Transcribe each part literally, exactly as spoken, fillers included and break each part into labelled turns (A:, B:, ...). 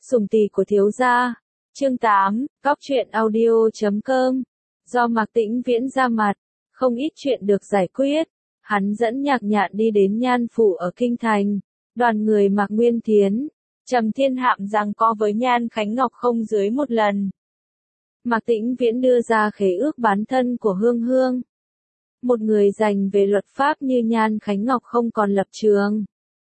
A: Sủng tỳ của thiếu gia. Chương tám, Cóc truyện audio chấm com. Do Mạc Tĩnh Viễn ra mặt, không ít chuyện được giải quyết. Hắn dẫn Nhạc Nhạn đi đến Nhan phủ ở Kinh Thành. Đoàn người Mạc Nguyên Thiến, Trầm Thiên Hạm giằng co với Nhan Khánh Ngọc không dưới một lần. Mạc Tĩnh Viễn đưa ra khế ước bán thân của Hương Hương. Một người dành về luật pháp như Nhan Khánh Ngọc không còn lập trường.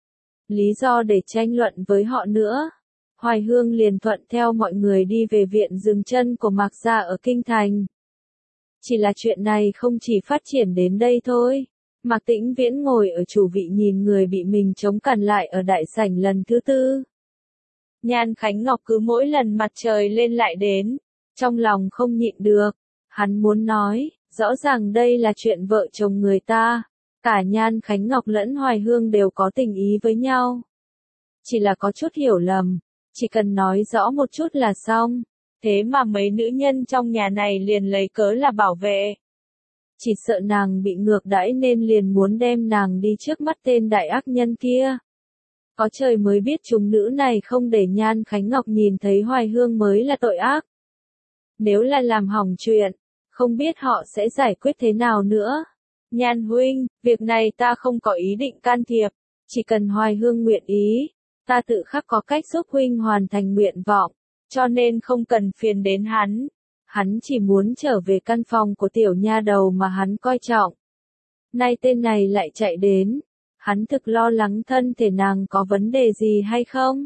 A: Lý do để tranh luận với họ nữa. Hoài Hương liền thuận theo mọi người đi về viện dừng chân của Mạc gia ở Kinh Thành. Chỉ là chuyện này không chỉ phát triển đến đây thôi. Mạc Tĩnh Viễn ngồi ở chủ vị nhìn người bị mình chống cản lại ở đại sảnh lần thứ tư. Nhan Khánh Ngọc cứ mỗi lần mặt trời lên lại đến, trong lòng không nhịn được. Hắn muốn nói, rõ ràng đây là chuyện vợ chồng người ta. Cả Nhan Khánh Ngọc lẫn Hoài Hương đều có tình ý với nhau. Chỉ là có chút hiểu lầm, chỉ cần nói rõ một chút là xong. Thế mà mấy nữ nhân trong nhà này liền lấy cớ là bảo vệ. Chỉ sợ nàng bị ngược đãi nên liền muốn đem nàng đi trước mắt tên đại ác nhân kia. Có trời mới biết chúng nữ này không để Nhan Khánh Ngọc nhìn thấy Hoài Hương mới là tội ác. Nếu là làm hỏng chuyện, không biết họ sẽ giải quyết thế nào nữa. Nhan huynh, việc này ta không có ý định can thiệp, chỉ cần Hoài Hương nguyện ý, ta tự khắc có cách giúp huynh hoàn thành nguyện vọng, cho nên không cần phiền đến hắn. Hắn chỉ muốn trở về căn phòng của tiểu nha đầu mà hắn coi trọng. Nay tên này lại chạy đến, hắn thực lo lắng thân thể nàng có vấn đề gì hay không.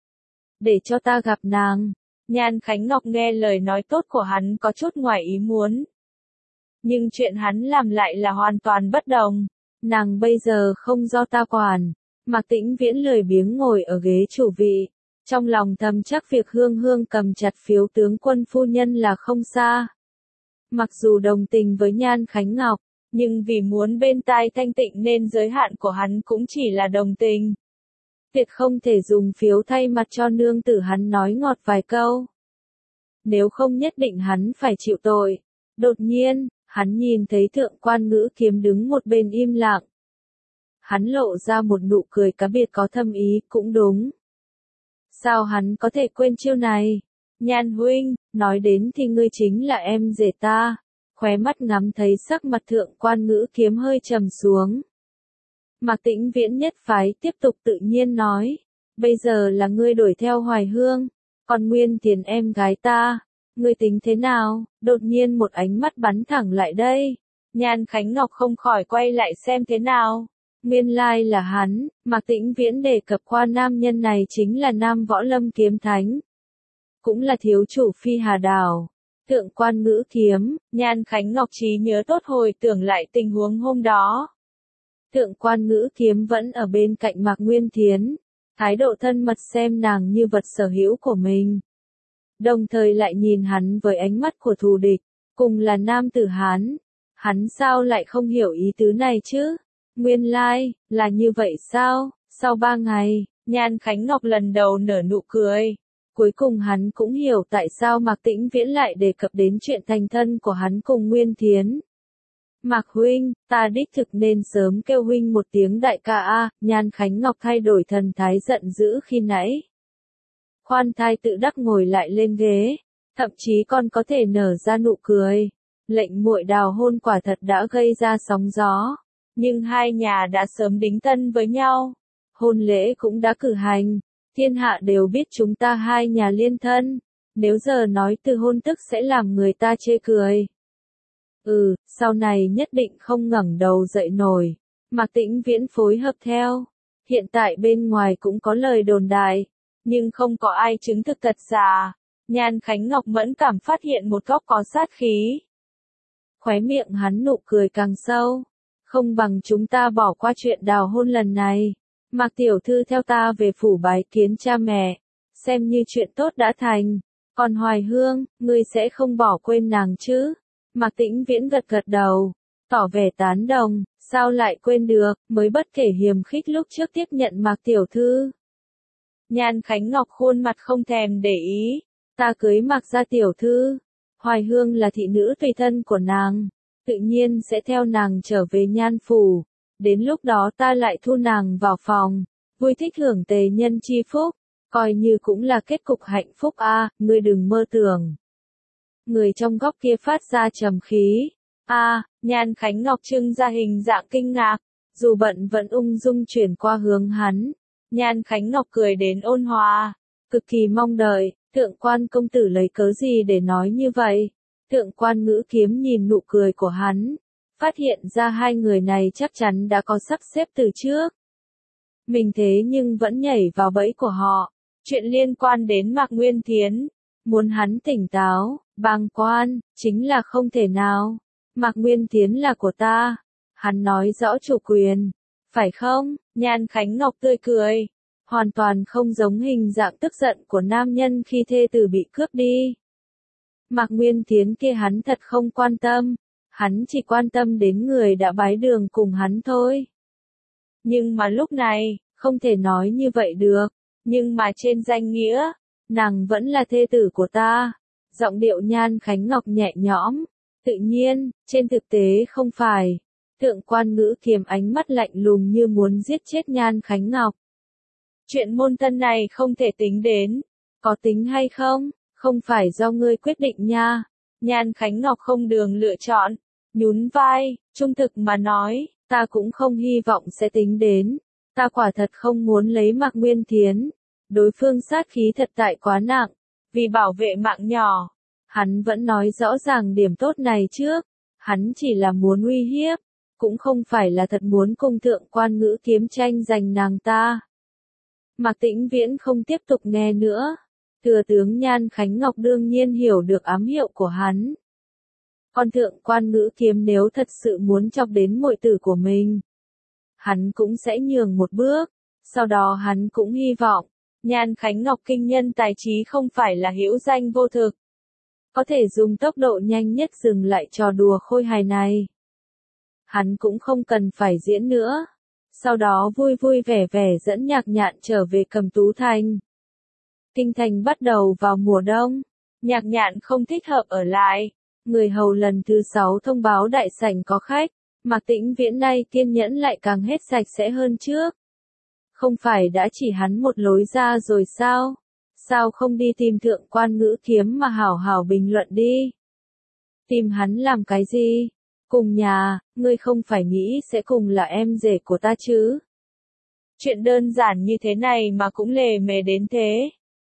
A: Để cho ta gặp nàng. Nhan Khánh Ngọc nghe lời nói tốt của hắn có chút ngoài ý muốn. Nhưng chuyện hắn làm lại là hoàn toàn bất đồng. Nàng bây giờ không do ta quản. Mạc Tĩnh Viễn lười biếng ngồi ở ghế chủ vị. Trong lòng thầm chắc việc Hương Hương cầm chặt phiếu tướng quân phu nhân là không xa. Mặc dù đồng tình với Nhan Khánh Ngọc, nhưng vì muốn bên tai thanh tịnh nên giới hạn của hắn cũng chỉ là đồng tình. Tuyệt không thể dùng phiếu thay mặt cho nương tử hắn nói ngọt vài câu. Nếu không nhất định hắn phải chịu tội. Đột nhiên, hắn nhìn thấy Thượng Quan Ngữ Kiếm đứng một bên im lặng. Hắn lộ ra một nụ cười cá biệt có thâm ý, cũng đúng. Sao hắn có thể quên chiêu này? Nhan huynh, nói đến thì ngươi chính là em rể ta. Khóe mắt ngắm thấy sắc mặt Thượng Quan Ngữ Kiếm hơi trầm xuống. Mạc Tĩnh Viễn nhất phái tiếp tục tự nhiên nói. Bây giờ là ngươi đuổi theo Hoài Hương, còn Nguyên Thiền em gái ta. Ngươi tính thế nào? Đột nhiên một ánh mắt bắn thẳng lại đây. Nhan Khánh Ngọc không khỏi quay lại xem thế nào. Nguyên lai là hắn. Mạc Tĩnh Viễn đề cập qua nam nhân này chính là Nam Võ Lâm Kiếm Thánh. Cũng là thiếu chủ Phi Hà Đảo. Thượng Quan Ngữ Kiếm. Nhan Khánh Ngọc trí nhớ tốt hồi tưởng lại tình huống hôm đó. Thượng Quan Ngữ Kiếm vẫn ở bên cạnh Mạc Nguyên Thiến. Thái độ thân mật xem nàng như vật sở hữu của mình. Đồng thời lại nhìn hắn với ánh mắt của thù địch. Cùng là nam tử Hán. Hắn sao lại không hiểu ý tứ này chứ? Nguyên lai, là như vậy sao? Sau ba ngày, Nhan Khánh Ngọc lần đầu nở nụ cười. Cuối cùng hắn cũng hiểu tại sao Mạc Tĩnh Viễn lại đề cập đến chuyện thành thân của hắn cùng Nguyên Thiến. Mạc huynh, ta đích thực nên sớm kêu huynh một tiếng đại ca a. Nhan Khánh Ngọc thay đổi thần thái giận dữ khi nãy. Khoan thai tự đắc ngồi lại lên ghế, thậm chí còn có thể nở ra nụ cười. Lệnh muội đào hôn quả thật đã gây ra sóng gió. Nhưng hai nhà đã sớm đính tân với nhau. Hôn lễ cũng đã cử hành. Thiên hạ đều biết chúng ta hai nhà liên thân. Nếu giờ nói từ hôn tức sẽ làm người ta chê cười. Ừ, sau này nhất định không ngẩng đầu dậy nổi. Mạc Tĩnh Viễn phối hợp theo. Hiện tại bên ngoài cũng có lời đồn đại. Nhưng không có ai chứng thực thật giả. Nhan Khánh Ngọc mẫn cảm phát hiện một góc có sát khí. Khóe miệng hắn nụ cười càng sâu. Không bằng chúng ta bỏ qua chuyện đào hôn lần này. Mạc tiểu thư theo ta về phủ bái kiến cha mẹ. Xem như chuyện tốt đã thành. Còn Hoài Hương, ngươi sẽ không bỏ quên nàng chứ? Mạc Tĩnh Viễn gật gật đầu. Tỏ vẻ tán đồng. Sao lại quên được, mới bất kể hiềm khích lúc trước tiếp nhận Mạc tiểu thư. Nhan Khánh Ngọc khuôn mặt không thèm để ý. Ta cưới Mạc gia tiểu thư. Hoài Hương là thị nữ tùy thân của nàng. Tự nhiên sẽ theo nàng trở về Nhan phủ. Đến lúc đó ta lại thu nàng vào phòng. Vui thích hưởng tề nhân chi phúc. Coi như cũng là kết cục hạnh phúc a, à, ngươi đừng mơ tưởng. Người trong góc kia phát ra trầm khí. A, à, Nhan Khánh Ngọc trưng ra hình dạng kinh ngạc, dù bận vẫn ung dung chuyển qua hướng hắn. Nhan Khánh Ngọc cười đến ôn hòa, cực kỳ mong đợi, Thượng quan công tử lấy cớ gì để nói như vậy. Thượng quan Ngữ Kiếm nhìn nụ cười của hắn, phát hiện ra hai người này chắc chắn đã có sắp xếp từ trước. Mình thế nhưng vẫn nhảy vào bẫy của họ. Chuyện liên quan đến Mạc Nguyên Thiến, muốn hắn tỉnh táo, bàng quan, chính là không thể nào. Mạc Nguyên Thiến là của ta. Hắn nói rõ chủ quyền, phải không? Nhan Khánh Ngọc tươi cười, hoàn toàn không giống hình dạng tức giận của nam nhân khi thê tử bị cướp đi. Mạc Nguyên Thiến kia hắn thật không quan tâm, hắn chỉ quan tâm đến người đã bái đường cùng hắn thôi. Nhưng mà lúc này, không thể nói như vậy được, nhưng mà trên danh nghĩa, nàng vẫn là thê tử của ta. Giọng điệu Nhan Khánh Ngọc nhẹ nhõm, tự nhiên, trên thực tế không phải. Thượng quan Ngữ Kiếm ánh mắt lạnh lùng như muốn giết chết Nhan Khánh Ngọc. Chuyện môn tân này không thể tính đến, có tính hay không, không phải do ngươi quyết định nha. Nhan Khánh Ngọc không đường lựa chọn, nhún vai, trung thực mà nói, ta cũng không hy vọng sẽ tính đến. Ta quả thật không muốn lấy Mạc Nguyên Thiến, đối phương sát khí thật tại quá nặng, vì bảo vệ mạng nhỏ. Hắn vẫn nói rõ ràng điểm tốt này trước, hắn chỉ là muốn uy hiếp, cũng không phải là thật muốn cùng Thượng quan Ngữ Kiếm tranh giành nàng ta. Mạc Tĩnh Viễn không tiếp tục nghe nữa, thừa tướng Nhan Khánh Ngọc đương nhiên hiểu được ám hiệu của hắn. Còn Thượng quan Ngữ Kiếm nếu thật sự muốn chọc đến muội tử của mình, hắn cũng sẽ nhường một bước, sau đó hắn cũng hy vọng, Nhan Khánh Ngọc kinh nhân tài trí không phải là hữu danh vô thực. Có thể dùng tốc độ nhanh nhất dừng lại trò đùa khôi hài này. Hắn cũng không cần phải diễn nữa. Sau đó vui vui vẻ vẻ dẫn Nhạc Nhạn trở về Cẩm Tú Thành. Kinh thành bắt đầu vào mùa đông. Nhạc Nhạn không thích hợp ở lại. Người hầu lần thứ sáu thông báo đại sảnh có khách. Mạc Tĩnh Viễn nay kiên nhẫn lại càng hết sạch sẽ hơn trước. Không phải đã chỉ hắn một lối ra rồi sao? Sao không đi tìm Thượng quan Ngữ Kiếm mà hảo hảo bình luận đi? Tìm hắn làm cái gì? Cùng nhà, ngươi không phải nghĩ sẽ cùng là em rể của ta chứ? Chuyện đơn giản như thế này mà cũng lề mề đến thế.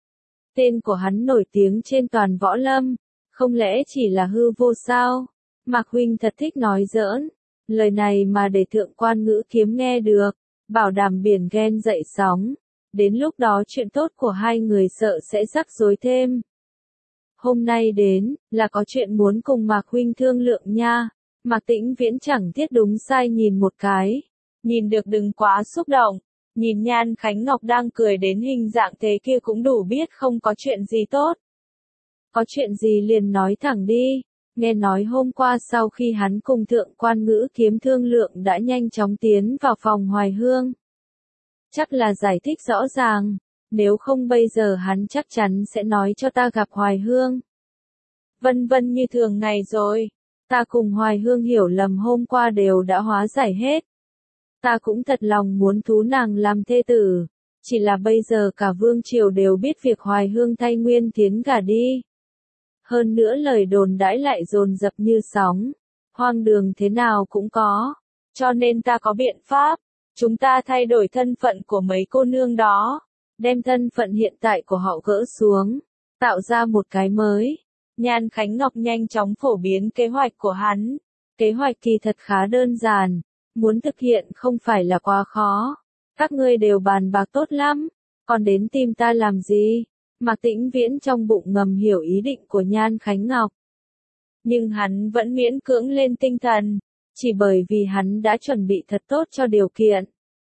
A: Tên của hắn nổi tiếng trên toàn võ lâm, không lẽ chỉ là hư vô sao? Mạc huynh thật thích nói giỡn, lời này mà để Thượng quan Ngữ Kiếm nghe được, bảo đảm biển ghen dậy sóng. Đến lúc đó chuyện tốt của hai người sợ sẽ rắc rối thêm. Hôm nay đến, là có chuyện muốn cùng Mạc huynh thương lượng nha. Mạc Tĩnh Viễn chẳng thiết đúng sai nhìn một cái. Nhìn được đừng quá xúc động. Nhìn Nhan Khánh Ngọc đang cười đến hình dạng thế kia cũng đủ biết không có chuyện gì tốt. Có chuyện gì liền nói thẳng đi. Nghe nói hôm qua sau khi hắn cùng Thượng quan Ngữ Kiếm thương lượng đã nhanh chóng tiến vào phòng Hoài Hương. Chắc là giải thích rõ ràng, nếu không bây giờ hắn chắc chắn sẽ nói cho ta gặp Hoài Hương. Vân vân như thường ngày rồi, ta cùng Hoài Hương hiểu lầm hôm qua đều đã hóa giải hết. Ta cũng thật lòng muốn thú nàng làm thê tử, chỉ là bây giờ cả vương triều đều biết việc Hoài Hương thay Nguyên Thiến gả đi. Hơn nữa lời đồn đãi lại dồn dập như sóng, hoang đường thế nào cũng có, cho nên ta có biện pháp. Chúng ta thay đổi thân phận của mấy cô nương đó, đem thân phận hiện tại của họ gỡ xuống, tạo ra một cái mới. Nhan Khánh Ngọc nhanh chóng phổ biến kế hoạch của hắn. Kế hoạch kỳ thật khá đơn giản, muốn thực hiện không phải là quá khó. Các ngươi đều bàn bạc tốt lắm, còn đến tìm ta làm gì? Mạc Tĩnh Viễn trong bụng ngầm hiểu ý định của Nhan Khánh Ngọc. Nhưng hắn vẫn miễn cưỡng lên tinh thần. Chỉ bởi vì hắn đã chuẩn bị thật tốt cho điều kiện.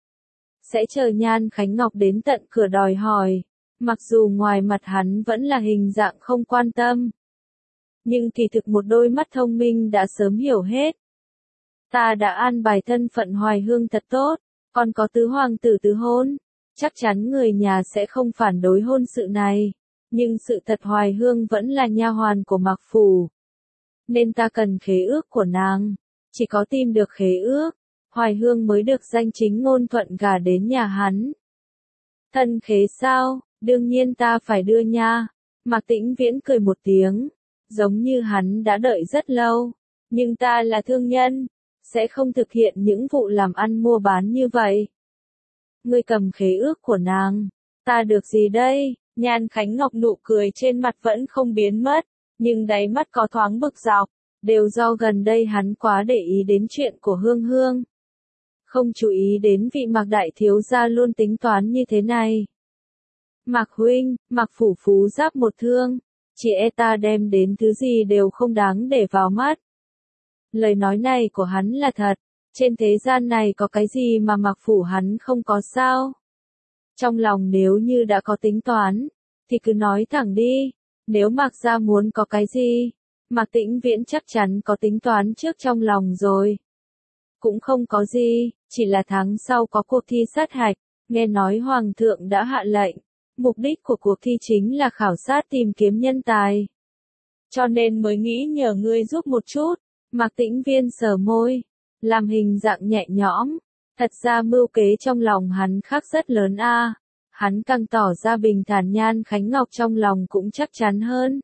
A: Sẽ chờ Nhan Khánh Ngọc đến tận cửa đòi hỏi. Mặc dù ngoài mặt hắn vẫn là hình dạng không quan tâm. Nhưng kỳ thực một đôi mắt thông minh đã sớm hiểu hết. Ta đã an bài thân phận Hoài Hương thật tốt. Còn có tứ hoàng tử tứ hôn. Chắc chắn người nhà sẽ không phản đối hôn sự này. Nhưng sự thật Hoài Hương vẫn là nha hoàn của Mạc Phủ. Nên ta cần khế ước của nàng. Chỉ có tìm được khế ước, Hoài Hương mới được danh chính ngôn thuận gả đến nhà hắn. Thân khế sao? Đương nhiên ta phải đưa nha. Mạc Tĩnh Viễn cười một tiếng, giống như hắn đã đợi rất lâu. Nhưng ta là thương nhân, sẽ không thực hiện những vụ làm ăn mua bán như vậy. Ngươi cầm khế ước của nàng, ta được gì đây? Nhan Khánh Ngọc nụ cười trên mặt vẫn không biến mất, nhưng đáy mắt có thoáng bực dọc, đều do gần đây hắn quá để ý đến chuyện của Hương Hương. Không chú ý đến vị Mạc đại thiếu gia luôn tính toán như thế này. Mạc huynh, Mạc phủ phú giáp một thương, chỉ e ta đem đến thứ gì đều không đáng để vào mắt. Lời nói này của hắn là thật, trên thế gian này có cái gì mà Mạc phủ hắn không có sao? Trong lòng nếu như đã có tính toán, thì cứ nói thẳng đi, nếu Mạc gia muốn có cái gì, Mạc Tĩnh Viễn chắc chắn có tính toán trước trong lòng rồi. Cũng không có gì, chỉ là tháng sau có cuộc thi sát hạch, nghe nói Hoàng thượng đã hạ lệnh, mục đích của cuộc thi chính là khảo sát tìm kiếm nhân tài. Cho nên mới nghĩ nhờ ngươi giúp một chút. Mạc Tĩnh Viên sờ môi, làm hình dạng nhẹ nhõm, thật ra mưu kế trong lòng hắn khác rất lớn a. À. Hắn càng tỏ ra bình thản, Nhan Khánh Ngọc trong lòng cũng chắc chắn hơn.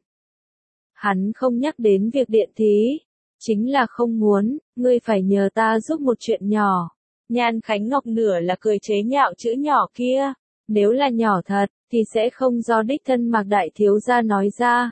A: Hắn không nhắc đến việc điện thí, chính là không muốn, ngươi phải nhờ ta giúp một chuyện nhỏ. Nhan Khánh Ngọc nửa là cười chế nhạo chữ nhỏ kia, nếu là nhỏ thật, thì sẽ không do đích thân Mạc đại thiếu gia nói ra.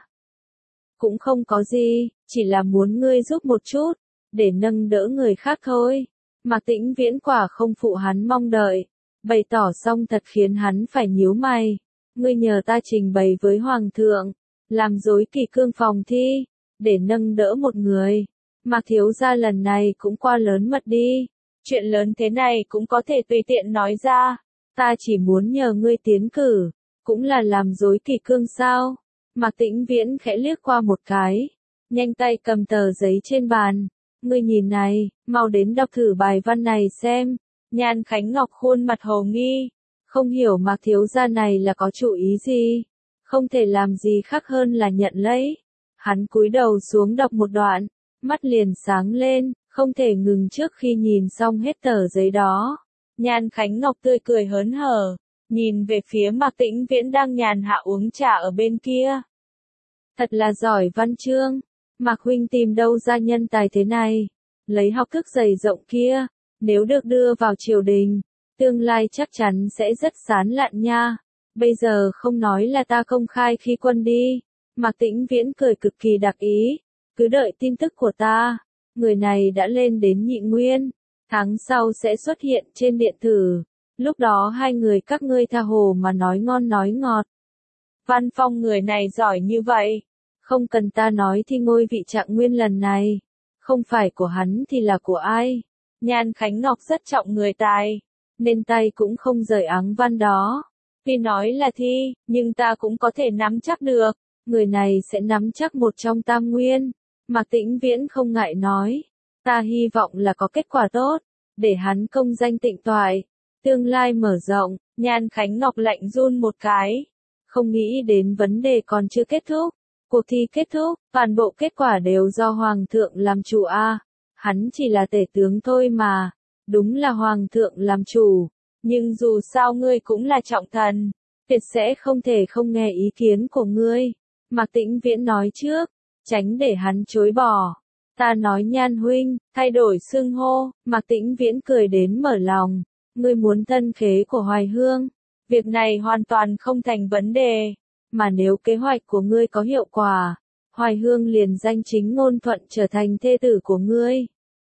A: Cũng không có gì, chỉ là muốn ngươi giúp một chút, để nâng đỡ người khác thôi. Mạc Tĩnh Viễn quả không phụ hắn mong đợi, bày tỏ xong thật khiến hắn phải nhíu mày. Ngươi nhờ ta trình bày với Hoàng thượng, làm dối kỳ cương phòng thi, để nâng đỡ một người. Mạc thiếu gia lần này cũng quá lớn mật đi, chuyện lớn thế này cũng có thể tùy tiện nói ra. Ta chỉ muốn nhờ ngươi tiến cử, cũng là làm dối kỳ cương sao? Mạc Tĩnh Viễn khẽ liếc qua một cái, nhanh tay cầm tờ giấy trên bàn. Ngươi nhìn này, mau đến đọc thử bài văn này xem. Nhan Khánh Ngọc khuôn mặt hồ nghi, không hiểu Mạc thiếu gia này là có chủ ý gì, không thể làm gì khác hơn là nhận lấy. Hắn cúi đầu xuống đọc một đoạn, mắt liền sáng lên, không thể ngừng trước khi nhìn xong hết tờ giấy đó. Nhan Khánh Ngọc tươi cười hớn hở, nhìn về phía Mạc Tĩnh Viễn đang nhàn hạ uống trà ở bên kia. Thật là giỏi văn chương, Mạc huynh tìm đâu ra nhân tài thế này, lấy học thức dày rộng kia, nếu được đưa vào triều đình, tương lai chắc chắn sẽ rất sán lạn nha. Bây giờ không nói là ta công khai khi quân đi. Mạc Tĩnh Viễn cười cực kỳ đặc ý, cứ đợi tin tức của ta. Người này đã lên đến nhị nguyên, tháng sau sẽ xuất hiện trên điện tử. Lúc đó hai người các ngươi tha hồ mà nói ngon nói ngọt. Văn phong người này giỏi như vậy, không cần ta nói thì ngôi vị Trạng Nguyên lần này, không phải của hắn thì là của ai? Nhan Khánh Ngọc rất trọng người tài, nên tay cũng không rời áng văn đó. Tuy nói là thi, nhưng ta cũng có thể nắm chắc được, người này sẽ nắm chắc một trong tam nguyên. Mạc Tĩnh Viễn không ngại nói, ta hy vọng là có kết quả tốt, để hắn công danh tịnh toại, tương lai mở rộng. Nhan Khánh Ngọc lạnh run một cái, không nghĩ đến vấn đề còn chưa kết thúc. Cuộc thi kết thúc, toàn bộ kết quả đều do Hoàng thượng làm chủ a. À. Hắn chỉ là tể tướng thôi mà, đúng là Hoàng thượng làm chủ, nhưng dù sao ngươi cũng là trọng thần, tuyệt sẽ không thể không nghe ý kiến của ngươi. Mạc Tĩnh Viễn nói trước, tránh để hắn chối bỏ. Ta nói Nhan huynh, thay đổi xưng hô. Mạc Tĩnh Viễn cười đến mở lòng, ngươi muốn thân khế của Hoài Hương, việc này hoàn toàn không thành vấn đề. Mà nếu kế hoạch của ngươi có hiệu quả, Hoài Hương liền danh chính ngôn thuận trở thành thê tử của ngươi.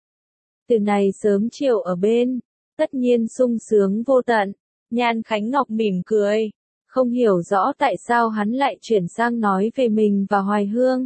A: Từ này sớm chiều ở bên, tất nhiên sung sướng vô tận. Nhan Khánh Ngọc mỉm cười, không hiểu rõ tại sao hắn lại chuyển sang nói về mình và Hoài Hương.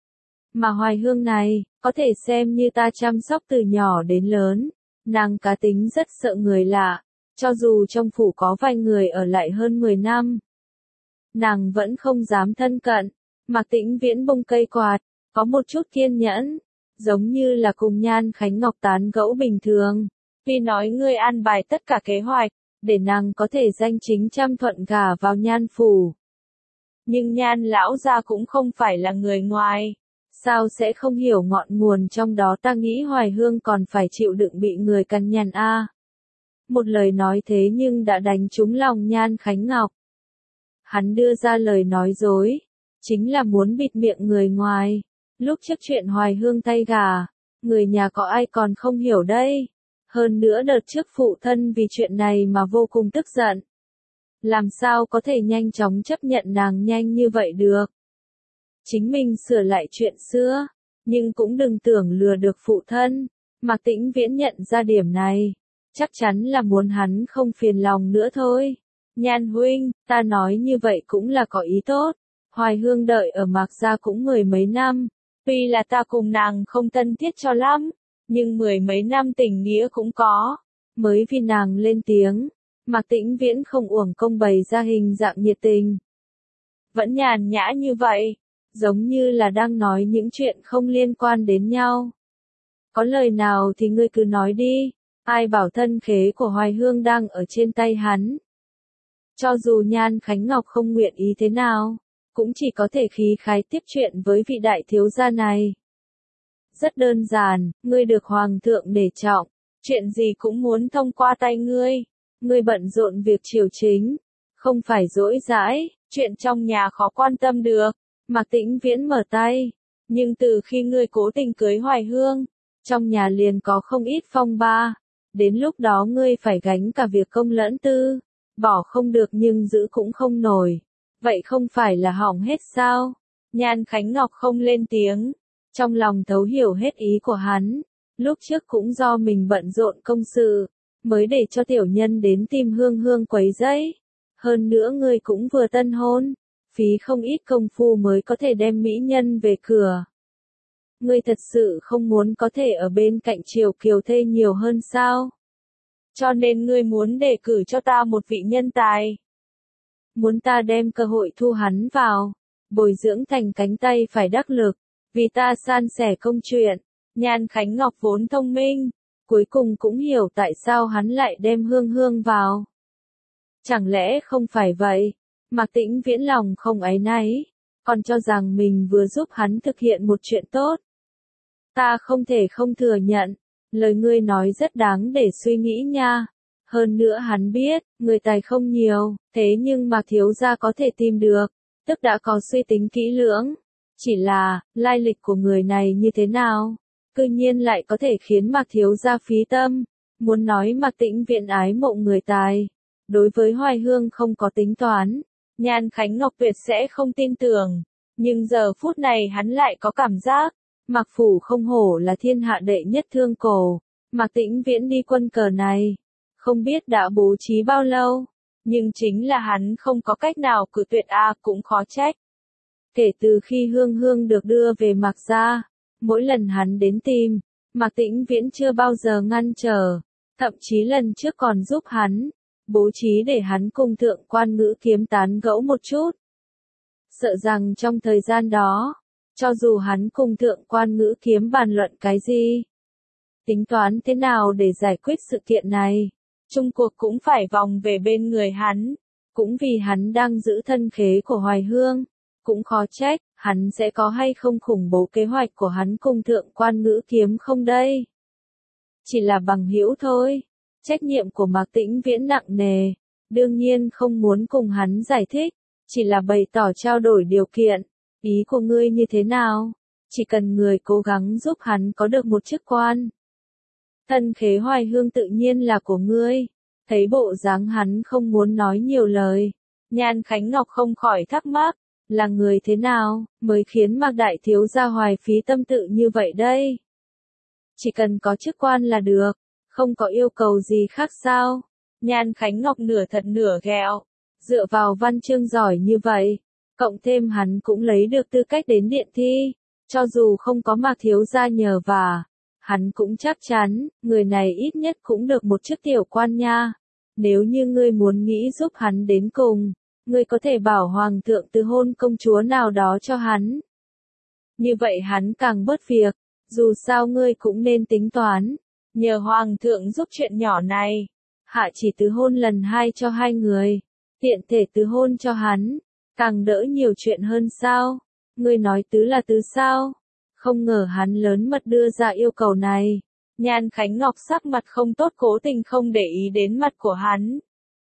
A: Mà Hoài Hương này, có thể xem như ta chăm sóc từ nhỏ đến lớn, nàng cá tính rất sợ người lạ, cho dù trong phủ có vài người ở lại hơn mười năm. Nàng vẫn không dám thân cận. Mạc Tĩnh Viễn bông cây quạt, có một chút kiên nhẫn, giống như là cùng Nhan Khánh Ngọc tán gẫu bình thường. Tuy nói ngươi an bài tất cả kế hoạch, để nàng có thể danh chính trăm thuận gả vào Nhan phủ. Nhưng Nhan lão gia cũng không phải là người ngoài, sao sẽ không hiểu ngọn nguồn trong đó? Ta nghĩ Hoài Hương còn phải chịu đựng bị người cằn nhằn a. Một lời nói thế nhưng đã đánh trúng lòng Nhan Khánh Ngọc. Hắn đưa ra lời nói dối, chính là muốn bịt miệng người ngoài. Lúc trước chuyện Hoài Hương tay gà, người nhà có ai còn không hiểu đây. Hơn nữa đợt trước phụ thân vì chuyện này mà vô cùng tức giận. Làm sao có thể nhanh chóng chấp nhận nàng nhanh như vậy được. Chính mình sửa lại chuyện xưa, nhưng cũng đừng tưởng lừa được phụ thân. Mạc Tĩnh Viễn nhận ra điểm này, chắc chắn là muốn hắn không phiền lòng nữa thôi. Nhan huynh, ta nói như vậy cũng là có ý tốt. Hoài Hương đợi ở Mạc gia cũng mười mấy năm, tuy là ta cùng nàng không thân thiết cho lắm, nhưng mười mấy năm tình nghĩa cũng có. Mới vì nàng lên tiếng, Mạc Tĩnh Viễn không uổng công bày ra hình dạng nhiệt tình. Vẫn nhàn nhã như vậy, giống như là đang nói những chuyện không liên quan đến nhau. Có lời nào thì ngươi cứ nói đi, ai bảo thân khế của Hoài Hương đang ở trên tay hắn. Cho dù Nhan Khánh Ngọc không nguyện ý thế nào, cũng chỉ có thể khí khái tiếp chuyện với vị đại thiếu gia này. Rất đơn giản, ngươi được Hoàng thượng nể trọng, chuyện gì cũng muốn thông qua tay ngươi. Ngươi bận rộn việc triều chính, không phải dỗi dãi, chuyện trong nhà khó quan tâm được. Mạc Tĩnh Viễn mở tay, nhưng từ khi ngươi cố tình cưới Hoài Hương, trong nhà liền có không ít phong ba. Đến lúc đó ngươi phải gánh cả việc công lẫn tư, bỏ không được nhưng giữ cũng không nổi. Vậy không phải là hỏng hết sao? Nhan Khánh Ngọc không lên tiếng, trong lòng thấu hiểu hết ý của hắn. Lúc trước cũng do mình bận rộn công sự, mới để cho tiểu nhân đến tìm Hương Hương quấy rầy. Hơn nữa ngươi cũng vừa tân hôn, phí không ít công phu mới có thể đem mỹ nhân về cửa. Ngươi thật sự không muốn có thể ở bên cạnh Triều Kiều Thê nhiều hơn sao? Cho nên ngươi muốn đề cử cho ta một vị nhân tài. Muốn ta đem cơ hội thu hắn vào, bồi dưỡng thành cánh tay phải đắc lực, vì ta san sẻ công chuyện. Nhan Khánh Ngọc vốn thông minh, cuối cùng cũng hiểu tại sao hắn lại đem Hương Hương vào. Chẳng lẽ không phải vậy? Mạc Tĩnh Viễn lòng không áy náy, còn cho rằng mình vừa giúp hắn thực hiện một chuyện tốt. Ta không thể không thừa nhận, lời ngươi nói rất đáng để suy nghĩ nha. Hơn nữa hắn biết, người tài không nhiều, thế nhưng Mạc thiếu gia có thể tìm được, tức đã có suy tính kỹ lưỡng. Chỉ là, lai lịch của người này như thế nào, cư nhiên lại có thể khiến Mạc thiếu gia phí tâm. Muốn nói Mạc Tĩnh Viễn ái mộ người tài, đối với Hoài Hương không có tính toán, Nhan Khánh Ngọc tuyệt sẽ không tin tưởng. Nhưng giờ phút này hắn lại có cảm giác, Mạc phủ không hổ là thiên hạ đệ nhất thương cổ. Mạc Tĩnh Viễn đi quân cờ này, không biết đã bố trí bao lâu, nhưng chính là hắn không có cách nào cự tuyệt a cũng khó trách. Kể từ khi Hương Hương được đưa về Mạc gia, mỗi lần hắn đến tìm, Mạc Tĩnh Viễn chưa bao giờ ngăn trở, thậm chí lần trước còn giúp hắn, bố trí để hắn cùng thượng quan Ngữ Kiếm tán gẫu một chút. Sợ rằng trong thời gian đó, cho dù hắn cùng thượng quan Ngữ Kiếm bàn luận cái gì, tính toán thế nào để giải quyết sự kiện này, chung cuộc cũng phải vòng về bên người hắn, cũng vì hắn đang giữ thân khế của Hoài Hương, cũng khó trách, hắn sẽ có hay không khủng bố kế hoạch của hắn cùng thượng quan Ngữ Kiếm không đây. Chỉ là bằng hữu thôi, trách nhiệm của Mạc Tĩnh Viễn nặng nề, đương nhiên không muốn cùng hắn giải thích, chỉ là bày tỏ trao đổi điều kiện, ý của ngươi như thế nào, chỉ cần người cố gắng giúp hắn có được một chức quan. Thân khế Hoài Hương tự nhiên là của ngươi. Thấy bộ dáng hắn không muốn nói nhiều lời, Nhan Khánh Ngọc không khỏi thắc mắc, là người thế nào, mới khiến Mạc đại thiếu gia hoài phí tâm tự như vậy đây? Chỉ cần có chức quan là được, không có yêu cầu gì khác sao? Nhan Khánh Ngọc nửa thật nửa ghẹo, dựa vào văn chương giỏi như vậy, cộng thêm hắn cũng lấy được tư cách đến điện thi, cho dù không có Mạc thiếu gia nhờ vả, hắn cũng chắc chắn, người này ít nhất cũng được một chức tiểu quan nha. Nếu như ngươi muốn nghĩ giúp hắn đến cùng, ngươi có thể bảo hoàng thượng từ hôn công chúa nào đó cho hắn. Như vậy hắn càng bớt việc, dù sao ngươi cũng nên tính toán, nhờ hoàng thượng giúp chuyện nhỏ này, hạ chỉ từ hôn lần hai cho hai người, tiện thể từ hôn cho hắn, càng đỡ nhiều chuyện hơn sao? Ngươi nói tứ là tứ sao? Không ngờ hắn lớn mật đưa ra yêu cầu này. Nhan Khánh Ngọc sắc mặt không tốt cố tình không để ý đến mặt của hắn.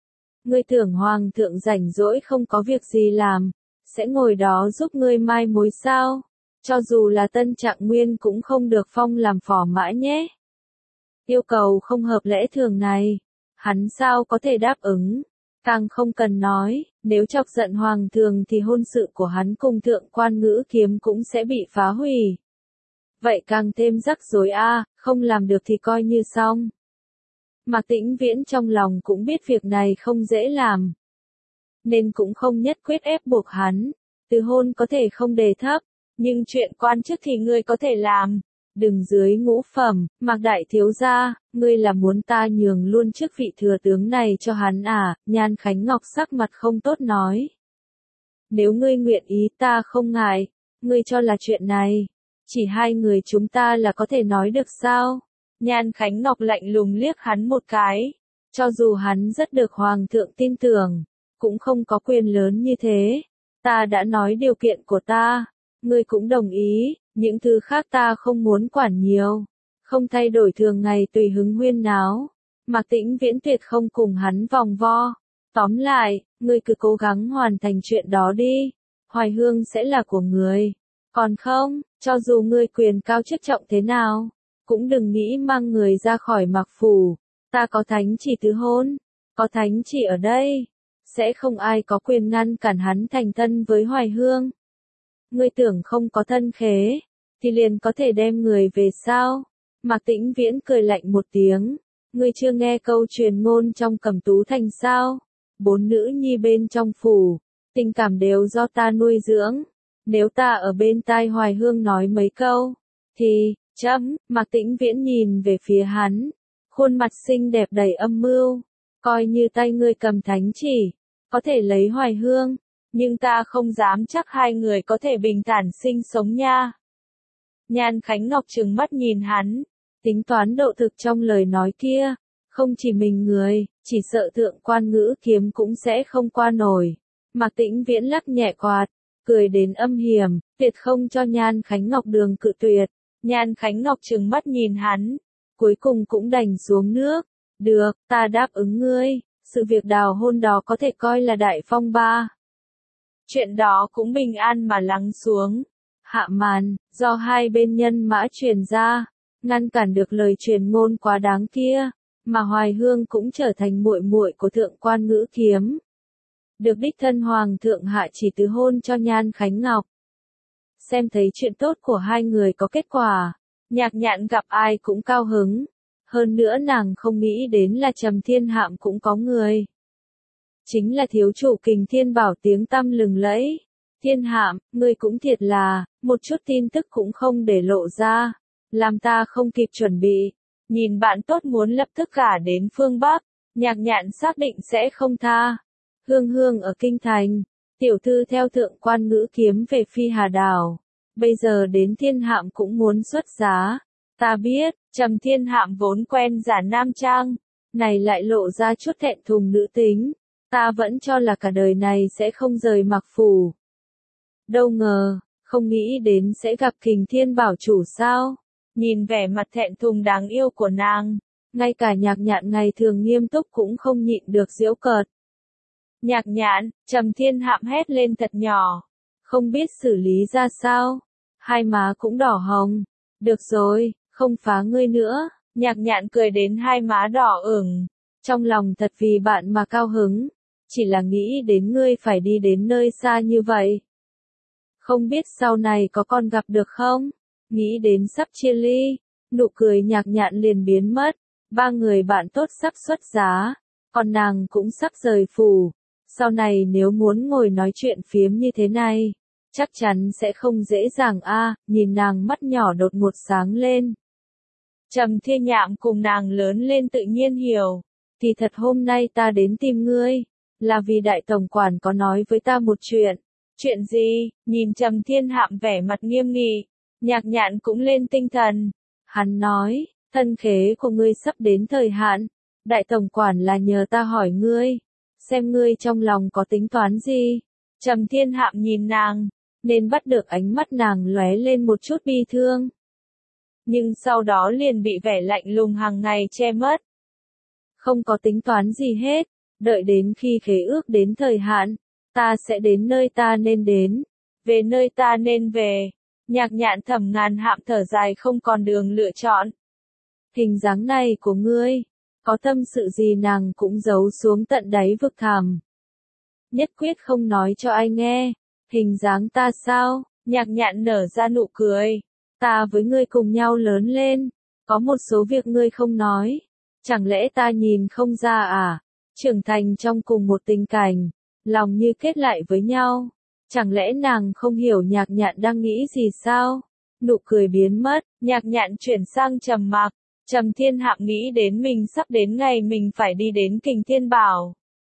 A: Ngươi tưởng hoàng thượng rảnh rỗi không có việc gì làm, sẽ ngồi đó giúp ngươi mai mối sao? Cho dù là Tân Trạng Nguyên cũng không được phong làm phò mã nhé. Yêu cầu không hợp lẽ thường này, hắn sao có thể đáp ứng? Càng không cần nói, nếu chọc giận hoàng thượng thì hôn sự của hắn cùng thượng quan Ngữ Kiếm cũng sẽ bị phá hủy. Vậy càng thêm rắc rối a, không làm được thì coi như xong. Mạc Tĩnh Viễn trong lòng cũng biết việc này không dễ làm, nên cũng không nhất quyết ép buộc hắn. Từ hôn có thể không đề thấp, nhưng chuyện quan chức thì ngươi có thể làm. Đừng dưới ngũ phẩm, Mạc đại thiếu gia, ngươi là muốn ta nhường luôn chức vị thừa tướng này cho hắn à? Nhan Khánh Ngọc sắc mặt không tốt nói. Nếu ngươi nguyện ý ta không ngại, ngươi cho là chuyện này, chỉ hai người chúng ta là có thể nói được sao? Nhan Khánh Ngọc lạnh lùng liếc hắn một cái, cho dù hắn rất được hoàng thượng tin tưởng, cũng không có quyền lớn như thế. Ta đã nói điều kiện của ta, ngươi cũng đồng ý, những thứ khác ta không muốn quản nhiều, không thay đổi thường ngày tùy hứng huyên náo. Mạc Tĩnh Viễn tuyệt không cùng hắn vòng vo. Tóm lại, ngươi cứ cố gắng hoàn thành chuyện đó đi, Hoài Hương sẽ là của ngươi. Còn không, cho dù ngươi quyền cao chức trọng thế nào, cũng đừng nghĩ mang người ra khỏi Mạc phủ. Ta có thánh chỉ tứ hôn, có thánh chỉ ở đây, sẽ không ai có quyền ngăn cản hắn thành thân với Hoài Hương. Ngươi tưởng không có thân khế, thì liền có thể đem người về sao? Mạc Tĩnh Viễn cười lạnh một tiếng, ngươi chưa nghe câu truyền ngôn trong Cẩm Tú Thành sao? Bốn nữ nhi bên trong phủ, tình cảm đều do ta nuôi dưỡng. Nếu ta ở bên tai Hoài Hương nói mấy câu, thì, chấm, Mạc Tĩnh Viễn nhìn về phía hắn, khuôn mặt xinh đẹp đầy âm mưu, coi như tay ngươi cầm thánh chỉ, có thể lấy Hoài Hương, nhưng ta không dám chắc hai người có thể bình thản sinh sống nha. Nhan Khánh Ngọc trừng mắt nhìn hắn, tính toán độ thực trong lời nói kia, không chỉ mình người, chỉ sợ thượng quan Ngữ Kiếm cũng sẽ không qua nổi. Mạc Tĩnh Viễn lắc nhẹ quạt, cười đến âm hiểm, tuyệt không cho Nhan Khánh Ngọc đường cự tuyệt. Nhan Khánh Ngọc trừng mắt nhìn hắn, cuối cùng cũng đành xuống nước. Được, ta đáp ứng ngươi, sự việc đào hôn đó có thể coi là đại phong ba. Chuyện đó cũng bình an mà lắng xuống. Hạ màn, do hai bên nhân mã truyền ra, ngăn cản được lời truyền ngôn quá đáng kia, mà Hoài Hương cũng trở thành muội muội của thượng quan Ngữ Kiếm. Được đích thân hoàng thượng hạ chỉ tứ hôn cho Nhan Khánh Ngọc. Xem thấy chuyện tốt của hai người có kết quả, Nhạc Nhạn gặp ai cũng cao hứng. Hơn nữa nàng không nghĩ đến là Trầm Thiên Hạm cũng có người. Chính là thiếu chủ Kình Thiên Bảo tiếng tăm lừng lẫy. Thiên Hạm, ngươi cũng thiệt là, một chút tin tức cũng không để lộ ra, làm ta không kịp chuẩn bị. Nhìn bạn tốt muốn lập tức gả đến phương Bắc, Nhạc Nhạn xác định sẽ không tha. Hương Hương ở Kinh Thành, tiểu thư theo thượng quan Ngữ Kiếm về Phi Hà Đảo, bây giờ đến Thiên Hạm cũng muốn xuất giá. Ta biết, Trầm Thiên Hạm vốn quen giả nam trang, này lại lộ ra chút thẹn thùng nữ tính. Ta vẫn cho là cả đời này sẽ không rời Mạc phủ. Đâu ngờ, không nghĩ đến sẽ gặp Kình Thiên Bảo chủ sao? Nhìn vẻ mặt thẹn thùng đáng yêu của nàng, ngay cả Nhạc Nhạn ngày thường nghiêm túc cũng không nhịn được giễu cợt. Nhạc Nhạn, Trầm Thiên Hạm hét lên thật nhỏ, không biết xử lý ra sao, hai má cũng đỏ hồng. Được rồi, không phá ngươi nữa. Nhạc Nhạn cười đến hai má đỏ ửng, trong lòng thật vì bạn mà cao hứng, chỉ là nghĩ đến ngươi phải đi đến nơi xa như vậy. Không biết sau này có còn gặp được không? Nghĩ đến sắp chia ly, nụ cười Nhạc Nhạn liền biến mất. Ba người bạn tốt sắp xuất giá, còn nàng cũng sắp rời phủ. Sau này nếu muốn ngồi nói chuyện phiếm như thế này, chắc chắn sẽ không dễ dàng a. Nhìn nàng mắt nhỏ đột ngột sáng lên. Trầm Thiên Nhạm cùng nàng lớn lên tự nhiên hiểu. Thì thật hôm nay ta đến tìm ngươi, là vì đại tổng quản có nói với ta một chuyện. Chuyện gì? Nhìn Trầm Thiên Hạm vẻ mặt nghiêm nghị, Nhạc Nhạn cũng lên tinh thần. Hắn nói, thân khế của ngươi sắp đến thời hạn. Đại tổng quản là nhờ ta hỏi ngươi, xem ngươi trong lòng có tính toán gì. Trầm Thiên Hạm nhìn nàng, nên bắt được ánh mắt nàng lóe lên một chút bi thương. Nhưng sau đó liền bị vẻ lạnh lùng hàng ngày che mất. Không có tính toán gì hết, Đợi đến khi khế ước đến thời hạn, ta sẽ đến nơi ta nên đến, về nơi ta nên về. Nhạc Nhạn Thẩm ngàn hạm thở dài không còn đường lựa chọn. Hình dáng này của ngươi, có tâm sự gì nàng cũng giấu xuống tận đáy vực thẳm. Nhất quyết không nói cho ai nghe. Hình dáng ta sao? Nhạc Nhạn nở ra nụ cười. Ta với ngươi cùng nhau lớn lên, có một số việc ngươi không nói. Chẳng lẽ ta nhìn không ra à? Trưởng thành trong cùng một tình cảnh, lòng như kết lại với nhau. Chẳng lẽ nàng không hiểu Nhạc Nhạn đang nghĩ gì sao? Nụ cười biến mất, Nhạc Nhạn chuyển sang trầm mặc. Trầm Thiên Hạm nghĩ đến mình sắp đến ngày mình phải đi đến Kình Thiên Bảo.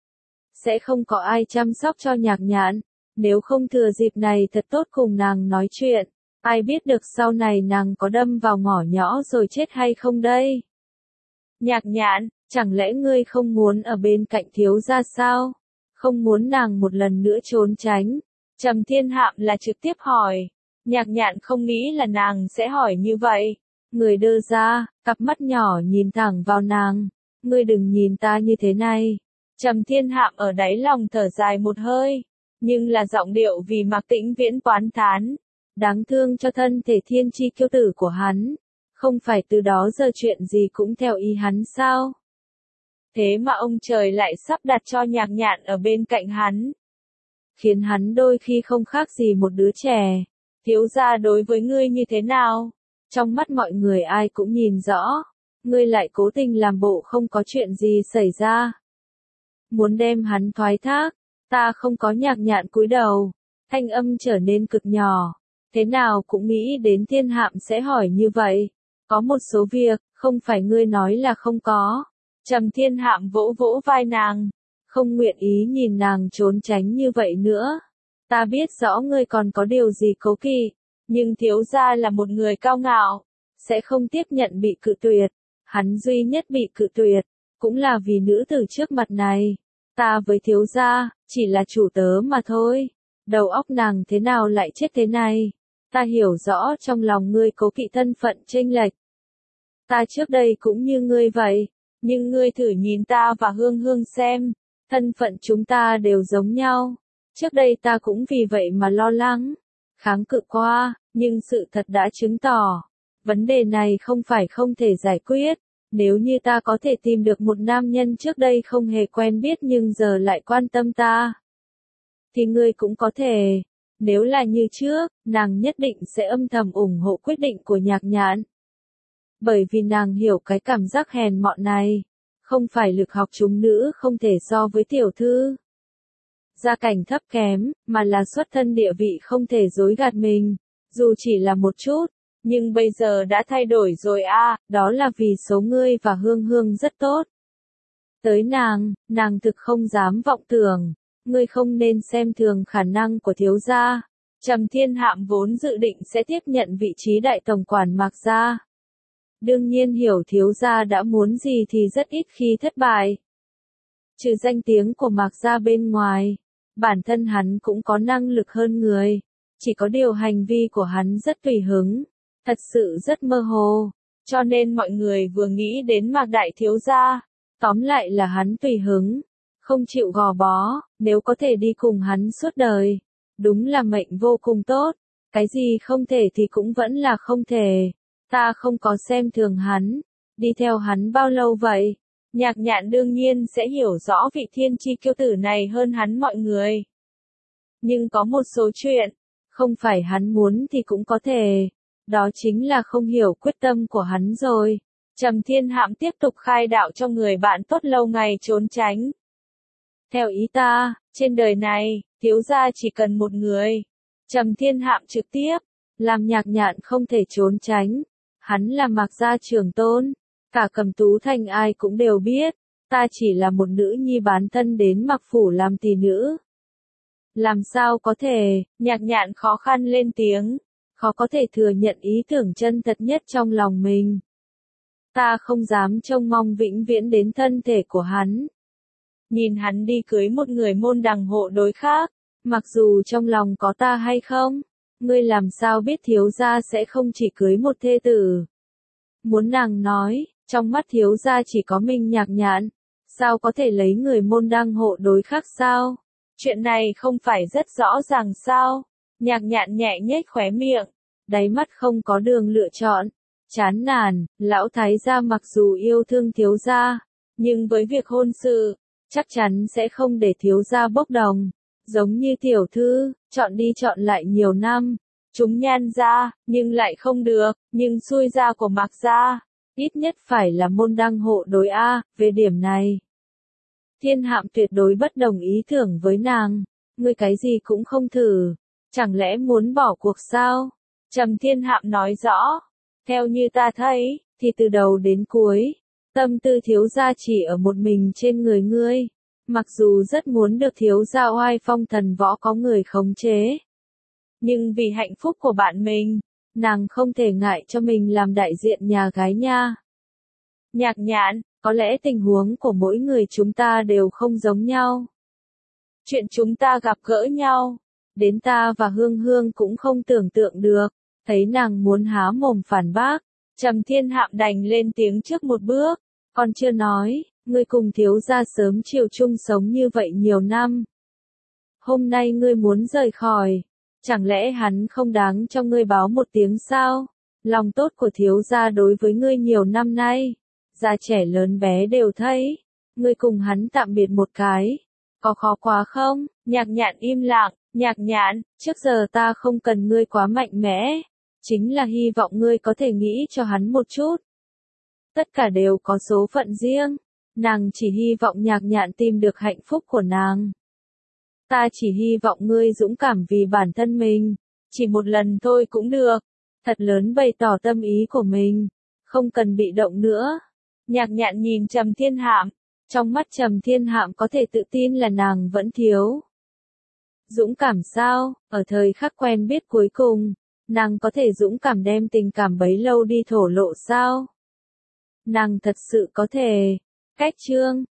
A: Sẽ không có ai chăm sóc cho Nhạc Nhạn, nếu không thừa dịp này thật tốt cùng nàng nói chuyện. Ai biết được sau này nàng có đâm vào ngõ nhỏ rồi chết hay không đây? Nhạc Nhạn, chẳng lẽ ngươi không muốn ở bên cạnh thiếu gia sao? Không muốn nàng một lần nữa trốn tránh? Trầm Thiên Hạm là trực tiếp hỏi. Nhạc Nhạn không nghĩ là nàng sẽ hỏi như vậy. Người đơ ra, cặp mắt nhỏ nhìn thẳng vào nàng. Ngươi đừng nhìn ta như thế này. Trầm Thiên Hạm ở đáy lòng thở dài một hơi. Nhưng là giọng điệu vì Mạc Tĩnh Viễn oán thán. Đáng thương cho thân thể thiên chi kiêu tử của hắn. Không phải từ đó giờ chuyện gì cũng theo ý hắn sao? Thế mà ông trời lại sắp đặt cho Nhạc Nhạn ở bên cạnh hắn. Khiến hắn đôi khi không khác gì một đứa trẻ. Thiếu gia đối với ngươi như thế nào? Trong mắt mọi người ai cũng nhìn rõ. Ngươi lại cố tình làm bộ không có chuyện gì xảy ra. Muốn đem hắn thoái thác. Ta không có. Nhạc Nhạn cúi đầu. Thanh âm trở nên cực nhỏ. Thế nào cũng nghĩ đến Thiên Hạm sẽ hỏi như vậy. Có một số việc, không phải ngươi nói là không có. Trầm Thiên Hạm vỗ vỗ vai nàng. Không nguyện ý nhìn nàng trốn tránh như vậy nữa. Ta biết rõ ngươi còn có điều gì cố kỵ. Nhưng thiếu gia là một người cao ngạo. Sẽ không tiếp nhận bị cự tuyệt. Hắn duy nhất bị cự tuyệt. Cũng là vì nữ tử trước mặt này. Ta với thiếu gia, chỉ là chủ tớ mà thôi. Đầu óc nàng thế nào lại chết thế này? Ta hiểu rõ trong lòng ngươi cố kỵ thân phận chênh lệch. Ta trước đây cũng như ngươi vậy. Nhưng ngươi thử nhìn ta và Hương Hương xem. Thân phận chúng ta đều giống nhau. Trước đây ta cũng vì vậy mà lo lắng. Kháng cự qua, nhưng sự thật đã chứng tỏ. Vấn đề này không phải không thể giải quyết. Nếu như ta có thể tìm được một nam nhân trước đây không hề quen biết nhưng giờ lại quan tâm ta. Thì ngươi cũng có thể. Nếu là như trước, nàng nhất định sẽ âm thầm ủng hộ quyết định của Nhạc Nhạn. Bởi vì nàng hiểu cái cảm giác hèn mọn này. Không phải lực học chúng nữ không thể so với tiểu thư. Gia cảnh thấp kém, mà là xuất thân địa vị không thể dối gạt mình. Dù chỉ là một chút. Nhưng bây giờ đã thay đổi rồi a, à, đó là vì số ngươi và Hương Hương rất tốt. Tới nàng, nàng thực không dám vọng tưởng. Ngươi không nên xem thường khả năng của thiếu gia. Trầm Thiên Hạm vốn dự định sẽ tiếp nhận vị trí đại tổng quản Mạc gia. Đương nhiên hiểu thiếu gia đã muốn gì thì rất ít khi thất bại. Trừ danh tiếng của Mạc gia bên ngoài, bản thân hắn cũng có năng lực hơn người. Chỉ có điều hành vi của hắn rất tùy hứng. Thật sự rất mơ hồ. Cho nên mọi người vừa nghĩ đến Mạc đại thiếu gia. Tóm lại là hắn tùy hứng. Không chịu gò bó. Nếu có thể đi cùng hắn suốt đời. Đúng là mệnh vô cùng tốt. Cái gì không thể thì cũng vẫn là không thể. Ta không có xem thường hắn. Đi theo hắn bao lâu vậy? Nhạc Nhạn đương nhiên sẽ hiểu rõ vị thiên chi kiêu tử này hơn hắn mọi người. Nhưng có một số chuyện. Không phải hắn muốn thì cũng có thể. Đó chính là không hiểu quyết tâm của hắn rồi. Trầm Thiên Hạm tiếp tục khai đạo cho người bạn tốt lâu ngày trốn tránh. Theo ý ta, trên đời này, thiếu gia chỉ cần một người. Trầm Thiên Hạm trực tiếp, làm Nhạc Nhạn không thể trốn tránh. Hắn là Mạc gia trưởng tôn. Cả Cẩm Tú Thành ai cũng đều biết. Ta chỉ là một nữ nhi bán thân đến Mạc phủ làm tỷ nữ. Làm sao có thể? Nhạc Nhạn khó khăn lên tiếng. Khó có thể thừa nhận ý tưởng chân thật nhất trong lòng mình. Ta không dám trông mong vĩnh viễn đến thân thể của hắn. Nhìn hắn đi cưới một người môn đằng hộ đối khác, mặc dù trong lòng có ta hay không, ngươi làm sao biết thiếu gia sẽ không chỉ cưới một thê tử. Muốn nàng nói, trong mắt thiếu gia chỉ có mình Nhạc Nhạn, sao có thể lấy người môn đăng hộ đối khác sao? Chuyện này không phải rất rõ ràng sao? Nhạc Nhạn nhẹ nhếch khóe miệng, đáy mắt không có đường lựa chọn. Chán nản, lão thái gia mặc dù yêu thương thiếu gia, nhưng với việc hôn sự, chắc chắn sẽ không để thiếu gia bốc đồng. Giống như tiểu thư, chọn đi chọn lại nhiều năm, chúng nhan gia, nhưng lại không được, nhưng xui gia của Mạc gia, ít nhất phải là môn đăng hộ đối A, về điểm này. Thiên Hạm tuyệt đối bất đồng ý tưởng với nàng, ngươi cái gì cũng không thử, chẳng lẽ muốn bỏ cuộc sao? Trầm Thiên Hạm nói rõ, theo như ta thấy, thì từ đầu đến cuối, tâm tư thiếu gia chỉ ở một mình trên người ngươi, mặc dù rất muốn được thiếu gia oai phong thần võ có người khống chế. Nhưng vì hạnh phúc của bạn mình, nàng không thể ngại cho mình làm đại diện nhà gái nha. Nhạc Nhạn, có lẽ tình huống của mỗi người chúng ta đều không giống nhau. Chuyện chúng ta gặp gỡ nhau, đến ta và Hương Hương cũng không tưởng tượng được. Thấy nàng muốn há mồm phản bác, Trầm Thiên Hạm đành lên tiếng trước một bước, còn chưa nói, ngươi cùng thiếu gia sớm chiều chung sống như vậy nhiều năm. Hôm nay ngươi muốn rời khỏi, chẳng lẽ hắn không đáng cho ngươi báo một tiếng sao? Lòng tốt của thiếu gia đối với ngươi nhiều năm nay, già trẻ lớn bé đều thấy, ngươi cùng hắn tạm biệt một cái, có khó quá không? Nhạc Nhạn im lặng, Nhạc Nhạn, trước giờ ta không cần ngươi quá mạnh mẽ, chính là hy vọng ngươi có thể nghĩ cho hắn một chút. Tất cả đều có số phận riêng, nàng chỉ hy vọng Nhạc Nhạn tìm được hạnh phúc của nàng. Ta chỉ hy vọng ngươi dũng cảm vì bản thân mình, chỉ một lần thôi cũng được, thật lớn bày tỏ tâm ý của mình, không cần bị động nữa. Nhạc Nhạn nhìn Trầm Thiên Hạm, trong mắt Trầm Thiên Hạm có thể tự tin là nàng vẫn thiếu. Dũng cảm sao? Ở thời khắc quen biết cuối cùng, nàng có thể dũng cảm đem tình cảm bấy lâu đi thổ lộ sao? Nàng thật sự có thể. Cách chương